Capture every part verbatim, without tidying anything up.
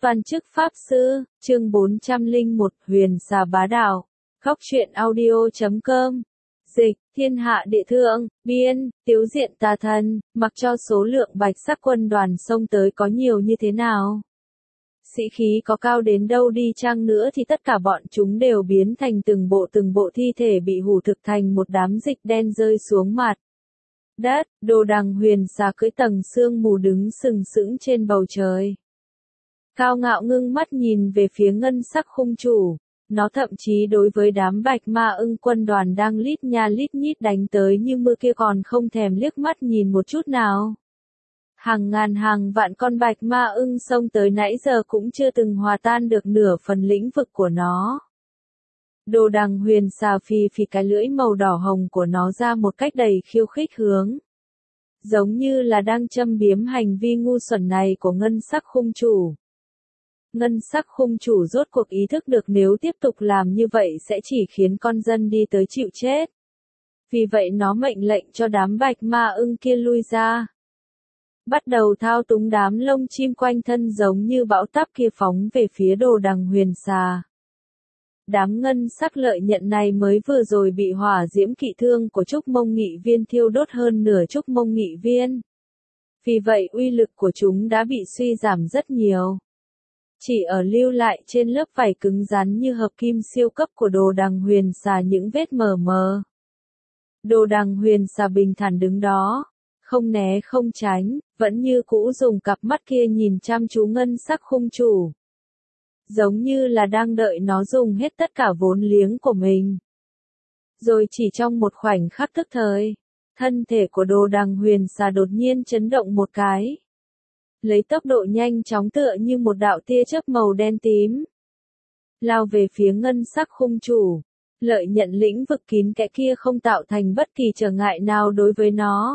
Toàn chức Pháp Sư, chương bốn trăm lẻ một, Huyền Xà Bá Đạo. Khóc truyện audio chấm com. Dịch, thiên hạ địa thượng, biên, tiếu diện tà thần, mặc cho số lượng bạch sắc quân đoàn xông tới có nhiều như thế nào. Sĩ khí có cao đến đâu đi chăng nữa thì tất cả bọn chúng đều biến thành từng bộ từng bộ thi thể bị hủ thực thành một đám dịch đen rơi xuống mặt đất. Đồ Đằng Huyền Xà cưỡi tầng sương mù đứng sừng sững trên bầu trời. Cao ngạo ngưng mắt nhìn về phía ngân sắc khung chủ. Nó thậm chí đối với đám bạch ma ưng quân đoàn đang lít nha lít nhít đánh tới như mưa kia còn không thèm liếc mắt nhìn một chút nào. Hàng ngàn hàng vạn con bạch ma ưng xông tới nãy giờ cũng chưa từng hòa tan được nửa phần lĩnh vực của nó. Đồ Đằng Huyền Xà phì phì cái lưỡi màu đỏ hồng của nó ra một cách đầy khiêu khích hướng. Giống như là đang châm biếm hành vi ngu xuẩn này của ngân sắc khung chủ. Ngân sắc khung chủ rốt cuộc ý thức được nếu tiếp tục làm như vậy sẽ chỉ khiến con dân đi tới chịu chết. Vì vậy nó mệnh lệnh cho đám bạch ma ưng kia lui ra. Bắt đầu thao túng đám lông chim quanh thân giống như bão táp kia phóng về phía Đồ Đằng Huyền Xà. Đám ngân sắc lợi nhận này mới vừa rồi bị hỏa diễm kỵ thương của Trúc Mông Nghị Viên thiêu đốt hơn nửa Trúc Mông Nghị Viên. Vì vậy uy lực của chúng đã bị suy giảm rất nhiều. Chỉ ở lưu lại trên lớp vảy cứng rắn như hợp kim siêu cấp của Đồ Đằng Huyền Xà những vết mờ mờ. Đồ Đằng Huyền Xà bình thản đứng đó, không né không tránh, vẫn như cũ dùng cặp mắt kia nhìn chăm chú ngân sắc khung chủ. Giống như là đang đợi nó dùng hết tất cả vốn liếng của mình. Rồi chỉ trong một khoảnh khắc tức thời, thân thể của Đồ Đằng Huyền Xà đột nhiên chấn động một cái. Lấy tốc độ nhanh chóng tựa như một đạo tia chớp màu đen tím. Lao về phía ngân sắc khung chủ. Lợi nhận lĩnh vực kín kẽ kia không tạo thành bất kỳ trở ngại nào đối với nó.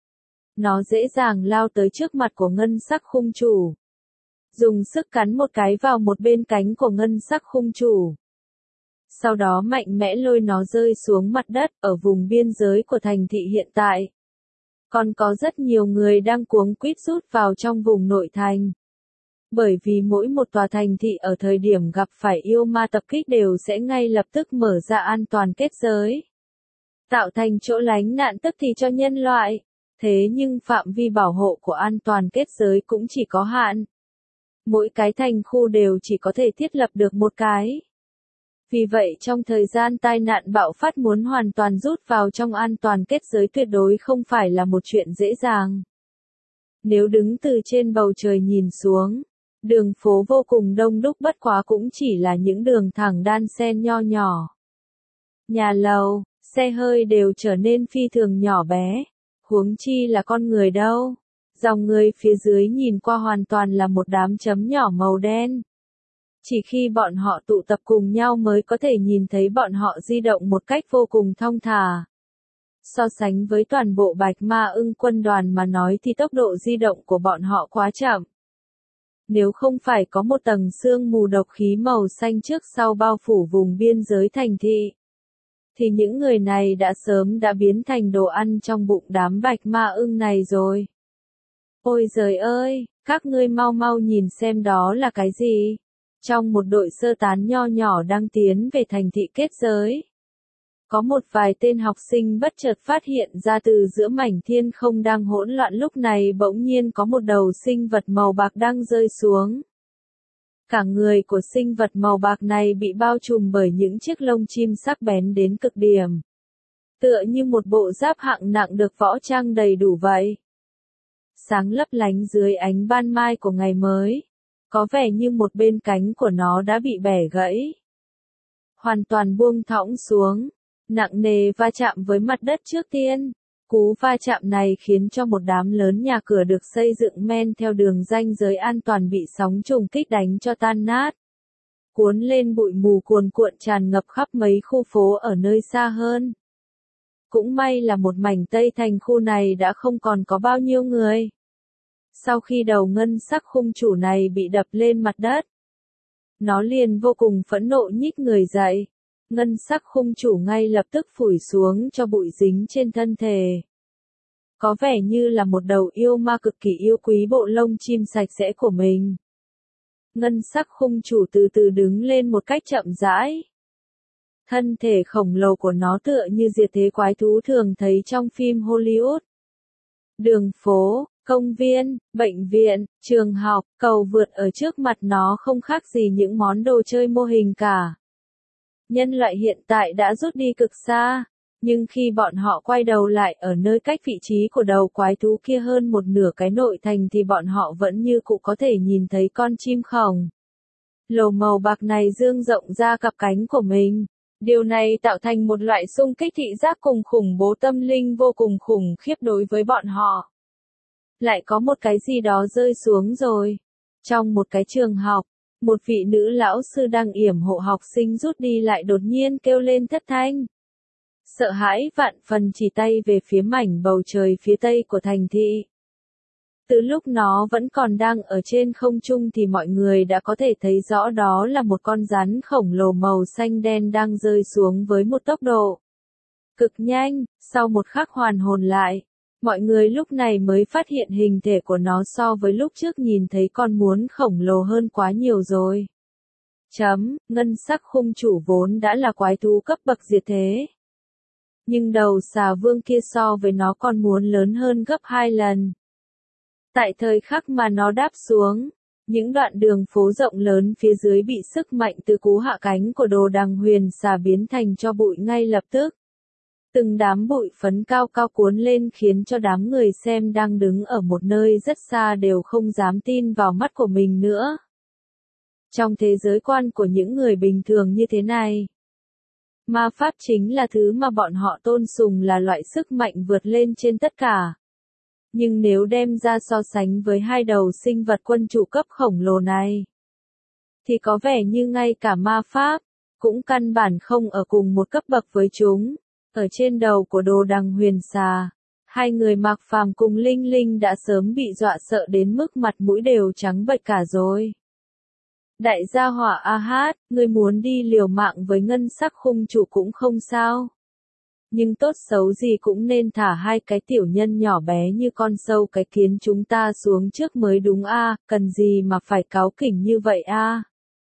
Nó dễ dàng lao tới trước mặt của ngân sắc khung chủ. Dùng sức cắn một cái vào một bên cánh của ngân sắc khung chủ. Sau đó mạnh mẽ lôi nó rơi xuống mặt đất ở vùng biên giới của thành thị hiện tại. Còn có rất nhiều người đang cuống quýt rút vào trong vùng nội thành. Bởi vì mỗi một tòa thành thị ở thời điểm gặp phải yêu ma tập kích đều sẽ ngay lập tức mở ra an toàn kết giới. Tạo thành chỗ lánh nạn tức thì cho nhân loại. Thế nhưng phạm vi bảo hộ của an toàn kết giới cũng chỉ có hạn. Mỗi cái thành khu đều chỉ có thể thiết lập được một cái. Vì vậy trong thời gian tai nạn bạo phát muốn hoàn toàn rút vào trong an toàn kết giới tuyệt đối không phải là một chuyện dễ dàng. Nếu đứng từ trên bầu trời nhìn xuống, đường phố vô cùng đông đúc bất quá cũng chỉ là những đường thẳng đan xen nho nhỏ. Nhà lầu, xe hơi đều trở nên phi thường nhỏ bé, huống chi là con người đâu. Dòng người phía dưới nhìn qua hoàn toàn là một đám chấm nhỏ màu đen. Chỉ khi bọn họ tụ tập cùng nhau mới có thể nhìn thấy bọn họ di động một cách vô cùng thong thả. So sánh với toàn bộ bạch ma ưng quân đoàn mà nói thì tốc độ di động của bọn họ quá chậm. Nếu không phải có một tầng sương mù độc khí màu xanh trước sau bao phủ vùng biên giới thành thị, thì những người này đã sớm đã biến thành đồ ăn trong bụng đám bạch ma ưng này rồi. Ôi giời ơi, các ngươi mau mau nhìn xem đó là cái gì? Trong một đội sơ tán nho nhỏ đang tiến về thành thị kết giới. Có một vài tên học sinh bất chợt phát hiện ra từ giữa mảnh thiên không đang hỗn loạn lúc này bỗng nhiên có một đầu sinh vật màu bạc đang rơi xuống. Cả người của sinh vật màu bạc này bị bao trùm bởi những chiếc lông chim sắc bén đến cực điểm. Tựa như một bộ giáp hạng nặng được võ trang đầy đủ vậy. Sáng lấp lánh dưới ánh ban mai của ngày mới. Có vẻ như một bên cánh của nó đã bị bẻ gãy. Hoàn toàn buông thõng xuống, nặng nề va chạm với mặt đất trước tiên. Cú va chạm này khiến cho một đám lớn nhà cửa được xây dựng men theo đường ranh giới an toàn bị sóng trùng kích đánh cho tan nát. Cuốn lên bụi mù cuồn cuộn tràn ngập khắp mấy khu phố ở nơi xa hơn. Cũng may là một mảnh tây thành khu này đã không còn có bao nhiêu người. Sau khi đầu ngân sắc khung chủ này bị đập lên mặt đất, nó liền vô cùng phẫn nộ nhích người dậy. Ngân sắc khung chủ ngay lập tức phủi xuống cho bụi dính trên thân thể. Có vẻ như là một đầu yêu ma cực kỳ yêu quý bộ lông chim sạch sẽ của mình. ngân sắc khung chủ từ từ đứng lên một cách chậm rãi. Thân thể khổng lồ của nó tựa như diệt thế quái thú thường thấy trong phim Hollywood. Đường phố, công viên, bệnh viện, trường học, cầu vượt ở trước mặt nó không khác gì những món đồ chơi mô hình cả. Nhân loại hiện tại đã rút đi cực xa, nhưng khi bọn họ quay đầu lại ở nơi cách vị trí của đầu quái thú kia hơn một nửa cái nội thành thì bọn họ vẫn như cũ có thể nhìn thấy con chim khổng lồ màu bạc này dương rộng ra cặp cánh của mình. Điều này tạo thành một loại xung kích thị giác cùng khủng bố tâm linh vô cùng khủng khiếp đối với bọn họ. Lại có một cái gì đó rơi xuống rồi. Trong một cái trường học, một vị nữ lão sư đang yểm hộ học sinh rút đi lại đột nhiên kêu lên thất thanh. Sợ hãi vạn phần chỉ tay về phía mảnh bầu trời phía tây của thành thị. Từ lúc nó vẫn còn đang ở trên không trung thì mọi người đã có thể thấy rõ đó là một con rắn khổng lồ màu xanh đen đang rơi xuống với một tốc độ cực nhanh. Sau một khắc hoàn hồn lại, mọi người lúc này mới phát hiện hình thể của nó so với lúc trước nhìn thấy con muốn khổng lồ hơn quá nhiều rồi. Chấm, ngân sắc khung chủ vốn đã là quái thú cấp bậc diệt thế. Nhưng đầu xà vương kia so với nó còn muốn lớn hơn gấp hai lần. Tại thời khắc mà nó đáp xuống, những đoạn đường phố rộng lớn phía dưới bị sức mạnh từ cú hạ cánh của đồ đằng huyền xà biến thành tro bụi ngay lập tức. Từng đám bụi phấn cao cao cuốn lên khiến cho đám người xem đang đứng ở một nơi rất xa đều không dám tin vào mắt của mình nữa. Trong thế giới quan của những người bình thường như thế này, ma pháp chính là thứ mà bọn họ tôn sùng, là loại sức mạnh vượt lên trên tất cả. Nhưng nếu đem ra so sánh với hai đầu sinh vật quân chủ cấp khổng lồ này, thì có vẻ như ngay cả ma pháp cũng căn bản không ở cùng một cấp bậc với chúng. Ở trên đầu của đồ đằng huyền xà, hai người Mạc Phàm cùng Linh Linh đã sớm bị dọa sợ đến mức mặt mũi đều trắng bệch cả rồi. Đại gia hỏa A Hát, ngươi muốn đi liều mạng với ngân sắc khung chủ cũng không sao. Nhưng tốt xấu gì cũng nên thả hai cái tiểu nhân nhỏ bé như con sâu cái kiến chúng ta xuống trước mới đúng a, cần gì mà phải cáu kỉnh như vậy a.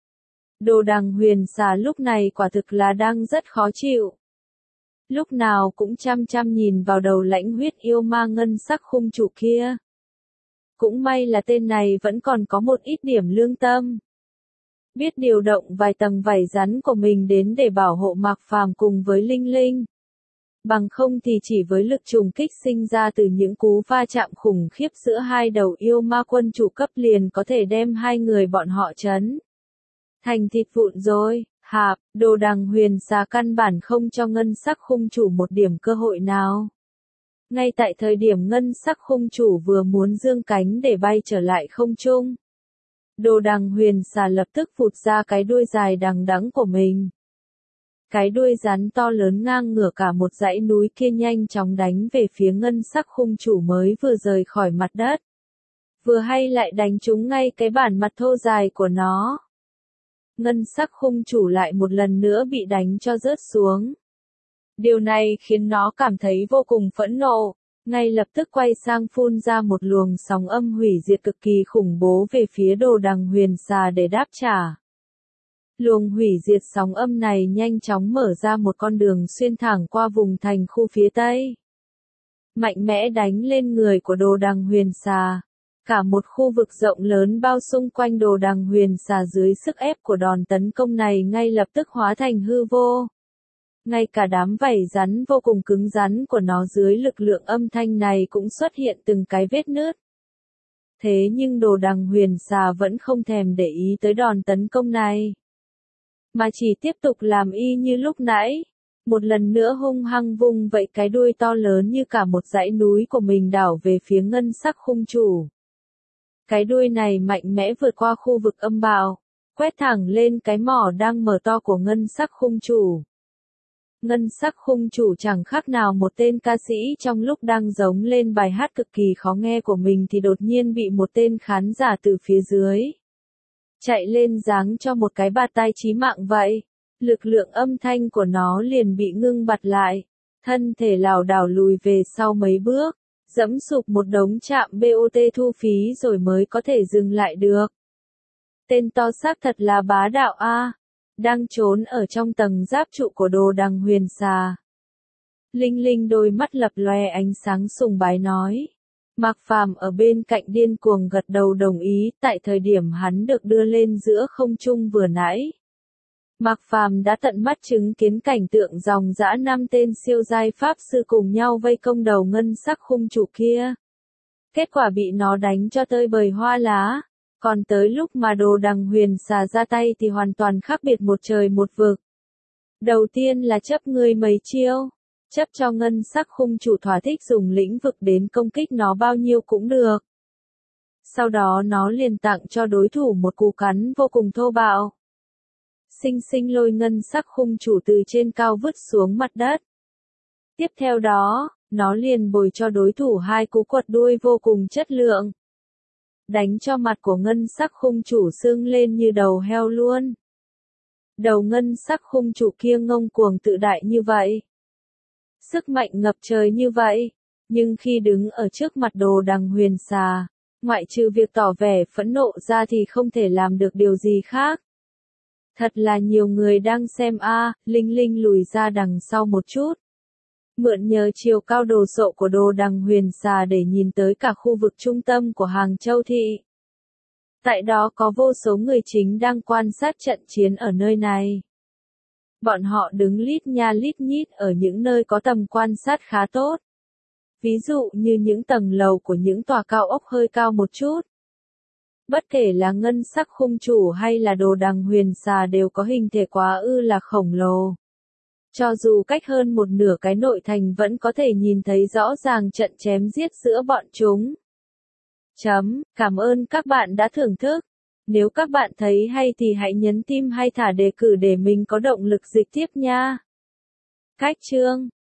Đồ đằng huyền xà lúc này quả thực là đang rất khó chịu. Lúc nào cũng chăm chăm nhìn vào đầu lãnh huyết yêu ma ngân sắc khung chủ kia. Cũng may là tên này vẫn còn có một ít điểm lương tâm. Biết điều động vài tầng vảy rắn của mình đến để bảo hộ Mạc Phàm cùng với Linh Linh. Bằng không thì chỉ với lực trùng kích sinh ra từ những cú va chạm khủng khiếp giữa hai đầu yêu ma quân chủ cấp liền có thể đem hai người bọn họ chấn thành thịt vụn rồi. Hạp, đồ đằng huyền xà căn bản không cho ngân sắc khung chủ một điểm cơ hội nào. Ngay tại thời điểm ngân sắc khung chủ vừa muốn dương cánh để bay trở lại không trung, đồ đằng huyền xà lập tức phụt ra cái đuôi dài đằng đẵng của mình. Cái đuôi rắn to lớn ngang ngửa cả một dãy núi kia nhanh chóng đánh về phía ngân sắc khung chủ mới vừa rời khỏi mặt đất. Vừa hay lại đánh trúng ngay cái bản mặt thô dài của nó. Ngân sắc khung chủ lại một lần nữa bị đánh cho rớt xuống. Điều này khiến nó cảm thấy vô cùng phẫn nộ, ngay lập tức quay sang phun ra một luồng sóng âm hủy diệt cực kỳ khủng bố về phía đồ đằng huyền xà để đáp trả. Luồng hủy diệt sóng âm này nhanh chóng mở ra một con đường xuyên thẳng qua vùng thành khu phía Tây. Mạnh mẽ đánh lên người của đồ đằng huyền xà. Cả một khu vực rộng lớn bao xung quanh đồ đằng huyền xà dưới sức ép của đòn tấn công này ngay lập tức hóa thành hư vô. Ngay cả đám vảy rắn vô cùng cứng rắn của nó dưới lực lượng âm thanh này cũng xuất hiện từng cái vết nứt. Thế nhưng đồ đằng huyền xà vẫn không thèm để ý tới đòn tấn công này, mà chỉ tiếp tục làm y như lúc nãy. Một lần nữa hung hăng vung vậy cái đuôi to lớn như cả một dãy núi của mình đảo về phía ngân sắc khung chủ. Cái đuôi này mạnh mẽ vượt qua khu vực âm bạo, quét thẳng lên cái mỏ đang mở to của ngân sắc khung chủ. Ngân sắc khung chủ chẳng khác nào một tên ca sĩ trong lúc đang giống lên bài hát cực kỳ khó nghe của mình thì đột nhiên bị một tên khán giả từ phía dưới chạy lên giáng cho một cái bạt tai chí mạng vậy. Lực lượng âm thanh của nó liền bị ngưng bặt lại, thân thể lảo đảo lùi về sau mấy bước, dẫm sụp một đống trạm bê o tê thu phí rồi mới có thể dừng lại được. Tên to xác thật là bá đạo a, đang trốn ở trong tầng giáp trụ của Đồ Đằng Huyền Xà. Linh Linh đôi mắt lập loè ánh sáng sùng bái nói. Mạc Phàm ở bên cạnh điên cuồng gật đầu đồng ý, tại thời điểm hắn được đưa lên giữa không trung vừa nãy. Mạc Phàm đã tận mắt chứng kiến cảnh tượng dòng dã năm tên siêu giai pháp sư cùng nhau vây công đầu ngân sắc khung trụ kia. Kết quả bị nó đánh cho tơi bời hoa lá, còn tới lúc mà Đồ Đằng Huyền Xà ra tay thì hoàn toàn khác biệt một trời một vực. Đầu tiên là chấp người mấy chiêu, chấp cho ngân sắc khung trụ thỏa thích dùng lĩnh vực đến công kích nó bao nhiêu cũng được. Sau đó nó liền tặng cho đối thủ một cú cắn vô cùng thô bạo. Sinh sinh lôi ngân sắc khung trụ từ trên cao vứt xuống mặt đất. Tiếp theo đó, nó liền bồi cho đối thủ hai cú quật đuôi vô cùng chất lượng. Đánh cho mặt của ngân sắc khung trụ sưng lên như đầu heo luôn. Đầu ngân sắc khung trụ kia ngông cuồng tự đại như vậy. Sức mạnh ngập trời như vậy. Nhưng khi đứng ở trước mặt Đồ Đằng Huyền Xà, ngoại trừ việc tỏ vẻ phẫn nộ ra thì không thể làm được điều gì khác. Thật là nhiều người đang xem a, à, Linh Linh lùi ra đằng sau một chút. Mượn nhờ chiều cao đồ sộ của Đồ Đằng Huyền Xà để nhìn tới cả khu vực trung tâm của Hàng Châu Thị. Tại đó có vô số người chính đang quan sát trận chiến ở nơi này. Bọn họ đứng lít nha lít nhít ở những nơi có tầm quan sát khá tốt. Ví dụ như những tầng lầu của những tòa cao ốc hơi cao một chút. Bất kể là ngân sắc khung trụ hay là Đồ Đằng Huyền Xà đều có hình thể quá ư là khổng lồ. Cho dù cách hơn một nửa cái nội thành vẫn có thể nhìn thấy rõ ràng trận chém giết giữa bọn chúng. Chấm, cảm ơn các bạn đã thưởng thức. Nếu các bạn thấy hay thì hãy nhấn tim hay thả đề cử để mình có động lực dịch tiếp nha. Cách chương